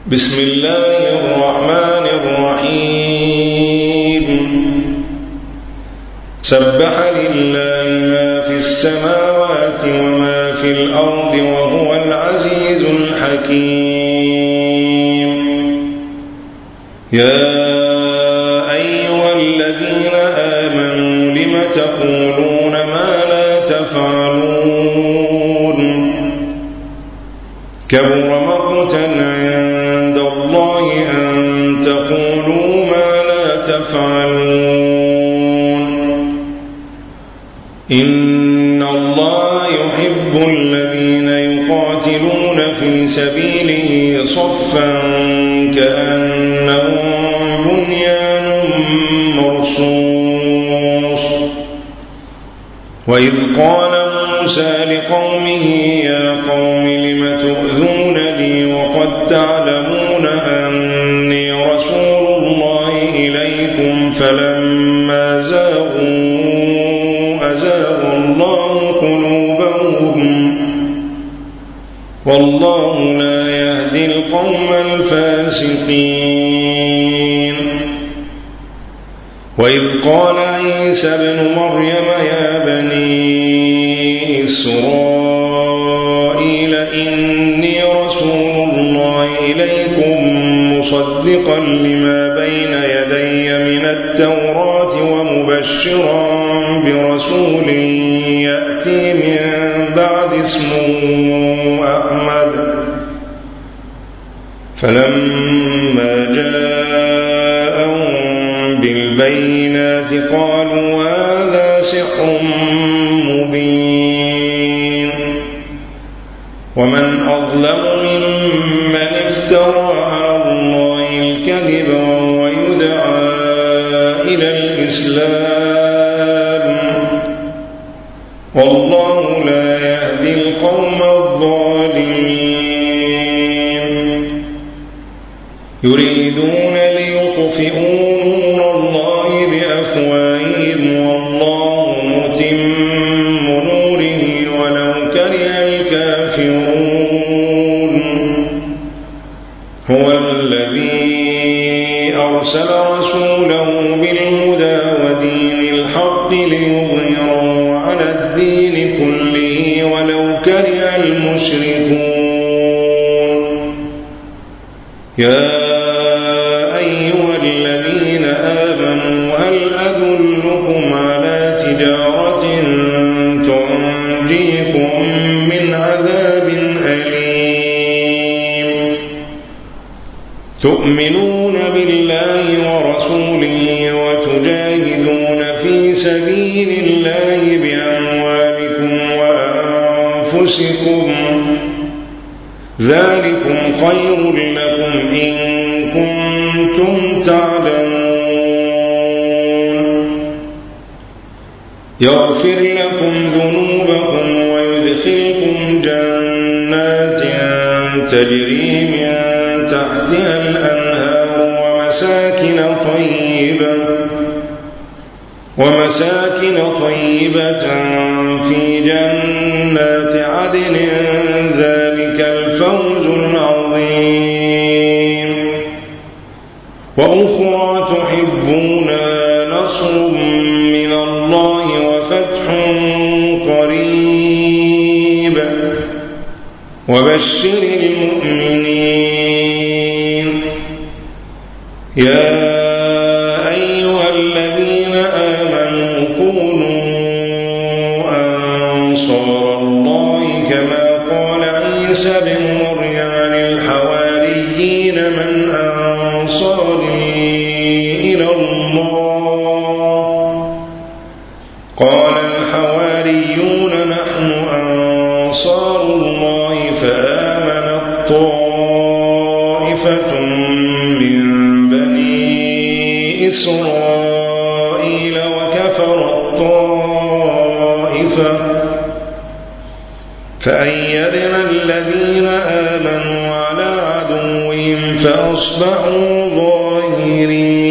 بسم الله الرحمن الرحيم سبح لله ما في السماوات وما في الأرض وهو العزيز الحكيم يا أيها الذين آمنوا لم تقولون ما لا تفعلون كبر مقتا عند الله أن تقولوا ما لا تفعلون إن الله يحب الذين يقاتلون في سبيله صفا كأنهم بنيان مرصوص وإذ قال موسى لقومه يا قوم لم تؤذونني وقد تعلمون أني رسول الله إليكم فلما زاغوا أزاغ الله قلوبهم والله لا يهدي القوم الفاسقين وإذ قال عيسى ابن مريم يا بني إسرائيل إني رسول الله إليكم مصدقا لما بين يدي من التوراة ومبشرا برسول يأتي من بعد اسمه أحمد فلما جاءهم بالبينات قالوا هذا سحر مبين ومن أظلم ممن افترى على الله الكذب وهو يدعى إلى الإسلام والله لا يهدي القوم الظالمين يريدون ليطفئوا نور الله بأفواههم والله متم نوره ولو كره الكافرون هو الذي أرسل رسوله بالهدى ودين الحق ليظهره على الدين كله ولو كره المشركون يا أيها الذين آمنوا هل أدلكم على تجارة تنجيكم من عذاب أليم تؤمنون بالله ورسوله وتجاهدون في سبيل الله بأموالكم وأنفسكم ذلكم خير لكم إن كنتم تعلمون يغفر لكم ذنوبكم ويدخلكم جنات تجري من تحتها الأنهار ومساكن طيبة في جنات عدن ذلك الفوز العظيم وأخرى تحبونها نصر من الله وفتح قريب وبشر المؤمنين يا أيها الذين آمنوا كونوا أنصار الله كما قال عيسى بن مريم للحواريين من أنصاري إلى الله قال الحواريون نحن أنصار الله فآمنت طائفة من بني إسرائيل وكفرت طائفة فأيدنا الذين آمنوا على عدوهم فأصبحوا ظاهرين